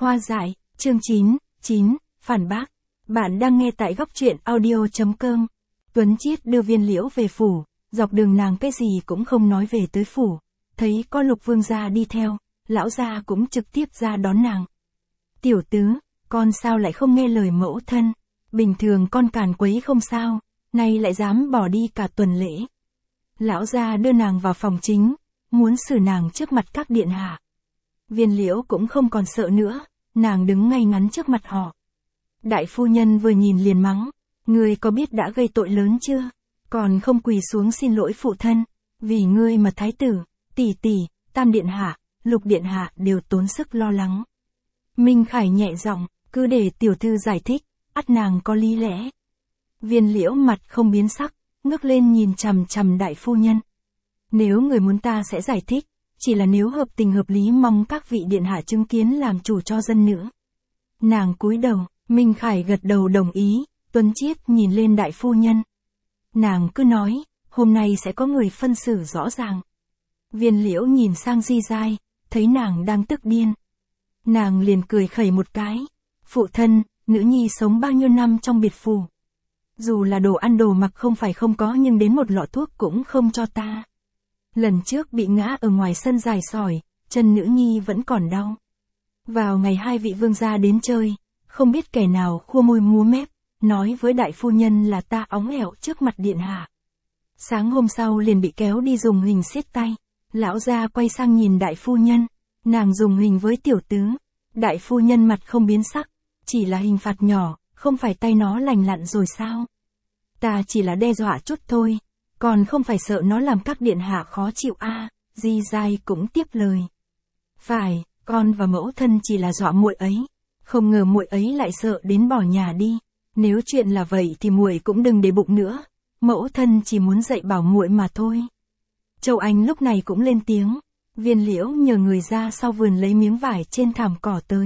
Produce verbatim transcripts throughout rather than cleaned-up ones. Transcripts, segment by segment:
Hoa dại, chương chín, chín, phản bác. Bạn đang nghe tại góc truyện audio chấm com. Tuấn Chiết đưa Viên Liễu về phủ, dọc đường nàng cái gì cũng không nói về tới phủ. Thấy có Lục Vương gia đi theo, lão gia cũng trực tiếp ra đón nàng. Tiểu tứ, con sao lại không nghe lời mẫu thân? Bình thường con càn quấy không sao, nay lại dám bỏ đi cả tuần lễ. Lão gia đưa nàng vào phòng chính, muốn xử nàng trước mặt các điện hạ. Viên Liễu cũng không còn sợ nữa, nàng đứng ngay ngắn trước mặt họ. Đại phu nhân vừa nhìn liền mắng, ngươi có biết đã gây tội lớn chưa? Còn không quỳ xuống xin lỗi phụ thân, vì ngươi mà thái tử, tỷ tỷ, tam điện hạ, lục điện hạ đều tốn sức lo lắng. Minh Khải nhẹ giọng, cứ để tiểu thư giải thích, ắt nàng có lý lẽ. Viên Liễu mặt không biến sắc, ngước lên nhìn chằm chằm đại phu nhân. Nếu người muốn ta sẽ giải thích, chỉ là nếu hợp tình hợp lý mong các vị điện hạ chứng kiến làm chủ cho dân nữa. Nàng cúi đầu, Minh Khải gật đầu đồng ý, Tuấn Chiết nhìn lên đại phu nhân. Nàng cứ nói, hôm nay sẽ có người phân xử rõ ràng. Viên Liễu nhìn sang Di Giai, thấy nàng đang tức điên. Nàng liền cười khẩy một cái. Phụ thân, nữ nhi sống bao nhiêu năm trong biệt phủ. Dù là đồ ăn đồ mặc không phải không có nhưng đến một lọ thuốc cũng không cho ta. Lần trước bị ngã ở ngoài sân dài sỏi, chân nữ nhi vẫn còn đau. Vào ngày hai vị vương gia đến chơi, không biết kẻ nào khua môi múa mép, nói với đại phu nhân là ta óng ẻo trước mặt điện hạ. Sáng hôm sau liền bị kéo đi dùng hình siết tay. Lão gia quay sang nhìn đại phu nhân, nàng dùng hình với tiểu tứ. Đại phu nhân mặt không biến sắc, chỉ là hình phạt nhỏ, không phải tay nó lành lặn rồi sao? Ta chỉ là đe dọa chút thôi, còn không phải sợ nó làm các điện hạ khó chịu a. À, Di Giai cũng tiếp lời. Phải, con và mẫu thân chỉ là dọa muội ấy, không ngờ muội ấy lại sợ đến bỏ nhà đi. Nếu chuyện là vậy thì muội cũng đừng để bụng nữa, mẫu thân chỉ muốn dạy bảo muội mà thôi. Châu Anh lúc này cũng lên tiếng. Viên Liễu nhờ người ra sau vườn lấy miếng vải trên thảm cỏ tới.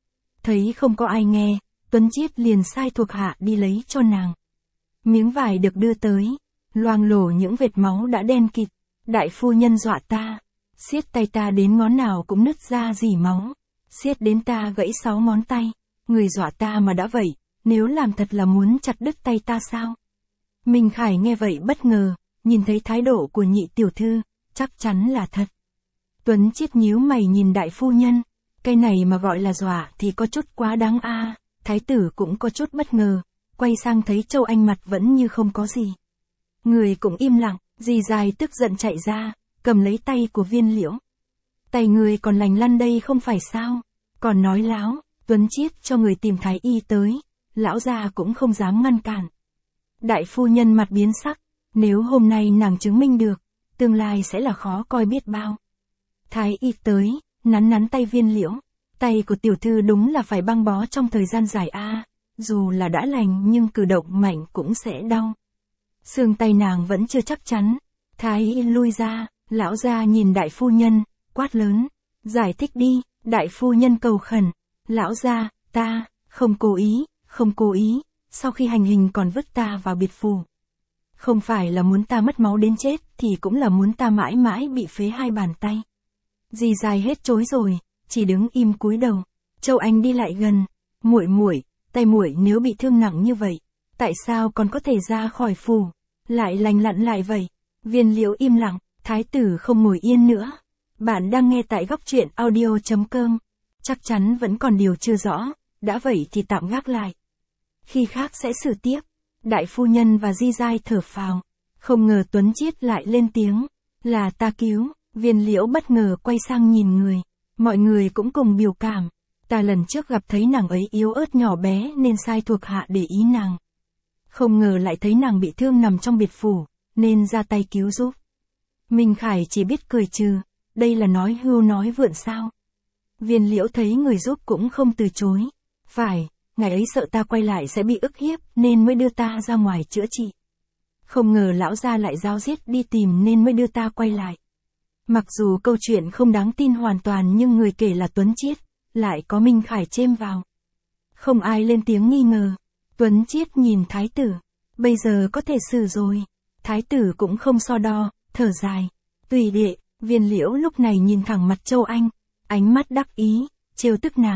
Thấy không có ai nghe, Tuấn Chiết liền sai thuộc hạ đi lấy cho nàng. Miếng vải được đưa tới, loang lổ những vệt máu đã đen kịt. Đại phu nhân dọa ta, siết tay ta đến ngón nào cũng nứt ra rỉ máu, siết đến ta gãy sáu ngón tay. Người dọa ta mà đã vậy, nếu làm thật là muốn chặt đứt tay ta sao? Minh Khải nghe vậy bất ngờ, nhìn thấy thái độ của nhị tiểu thư, chắc chắn là thật. Tuấn Chiết nhíu mày nhìn đại phu nhân, cái này mà gọi là dọa thì có chút quá đáng a. À. Thái tử cũng có chút bất ngờ, quay sang thấy Châu Anh mặt vẫn như không có gì. Người cũng im lặng, Di Giai tức giận chạy ra, cầm lấy tay của Viên Liễu. Tay người còn lành lăn đây không phải sao? Còn nói láo, Tuấn Chiết cho người tìm thái y tới, lão gia cũng không dám ngăn cản. Đại phu nhân mặt biến sắc, nếu hôm nay nàng chứng minh được, tương lai sẽ là khó coi biết bao. Thái y tới, nắn nắn tay Viên Liễu. Tay của tiểu thư đúng là phải băng bó trong thời gian dài a. À, dù là đã lành nhưng cử động mạnh cũng sẽ đau. Xương tay nàng vẫn chưa chắc chắn. Thái y lui ra, lão gia nhìn đại phu nhân, quát lớn. Giải thích đi, đại phu nhân cầu khẩn. Lão gia, ta, không cố ý, không cố ý, sau khi hành hình còn vứt ta vào biệt phủ. Không phải là muốn ta mất máu đến chết thì cũng là muốn ta mãi mãi bị phế hai bàn tay. Di Giai hết chối rồi, chỉ đứng im cúi đầu. Châu Anh đi lại gần, muội muội, tay muội nếu bị thương nặng như vậy, tại sao còn có thể ra khỏi phủ, lại lành lặn lại vậy? Viên Liễu im lặng, thái tử không ngồi yên nữa. Bạn đang nghe tại góc truyện audio chấm com. Chắc chắn vẫn còn điều chưa rõ, đã vậy thì tạm gác lại. Khi khác sẽ xử tiếp. Đại phu nhân và Di Giai thở phào, không ngờ Tuấn Chiết lại lên tiếng, là ta cứu. Viên Liễu bất ngờ quay sang nhìn người, mọi người cũng cùng biểu cảm. Ta lần trước gặp thấy nàng ấy yếu ớt nhỏ bé nên sai thuộc hạ để ý nàng. Không ngờ lại thấy nàng bị thương nằm trong biệt phủ, nên ra tay cứu giúp. Minh Khải chỉ biết cười trừ, đây là nói hưu nói vượn sao. Viên Liễu thấy người giúp cũng không từ chối. Phải, ngày ấy sợ ta quay lại sẽ bị ức hiếp nên mới đưa ta ra ngoài chữa trị. Không ngờ lão gia lại ráo riết đi tìm nên mới đưa ta quay lại. Mặc dù câu chuyện không đáng tin hoàn toàn nhưng người kể là Tuấn Chiết, lại có Minh Khải chêm vào. Không ai lên tiếng nghi ngờ. Tuấn Chiết nhìn thái tử, bây giờ có thể xử rồi. Thái tử cũng không so đo, thở dài. Tùy đệ, Viên Liễu lúc này nhìn thẳng mặt Châu Anh, ánh mắt đắc ý, trêu tức nàng.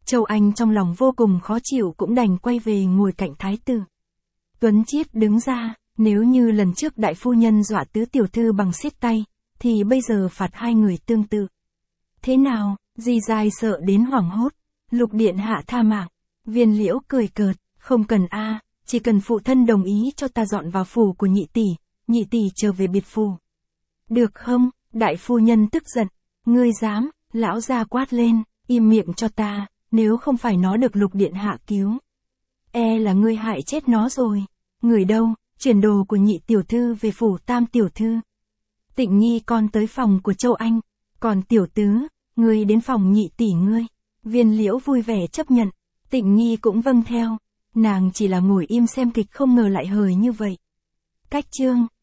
Châu Anh trong lòng vô cùng khó chịu cũng đành quay về ngồi cạnh thái tử. Tuấn Chiết đứng ra, nếu như lần trước đại phu nhân dọa tứ tiểu thư bằng siết tay, thì bây giờ phạt hai người tương tự. Thế nào, dì dài sợ đến hoảng hốt, Lục điện hạ tha mạng. Viên Liễu cười cợt, không cần a, chỉ cần phụ thân đồng ý cho ta dọn vào phủ của nhị tỷ, nhị tỷ trở về biệt phủ. Được không? Đại phu nhân tức giận, ngươi dám? Lão gia quát lên, im miệng cho ta, nếu không phải nó được Lục điện hạ cứu, e là ngươi hại chết nó rồi. Người đâu? Chuyển đồ của nhị tiểu thư về phủ tam tiểu thư. Tịnh Nhi con tới phòng của Châu Anh, còn tiểu tứ, ngươi đến phòng nhị tỷ ngươi. Viên Liễu vui vẻ chấp nhận, Tịnh Nhi cũng vâng theo. Nàng chỉ là ngồi im xem kịch không ngờ lại hời như vậy. Cách chương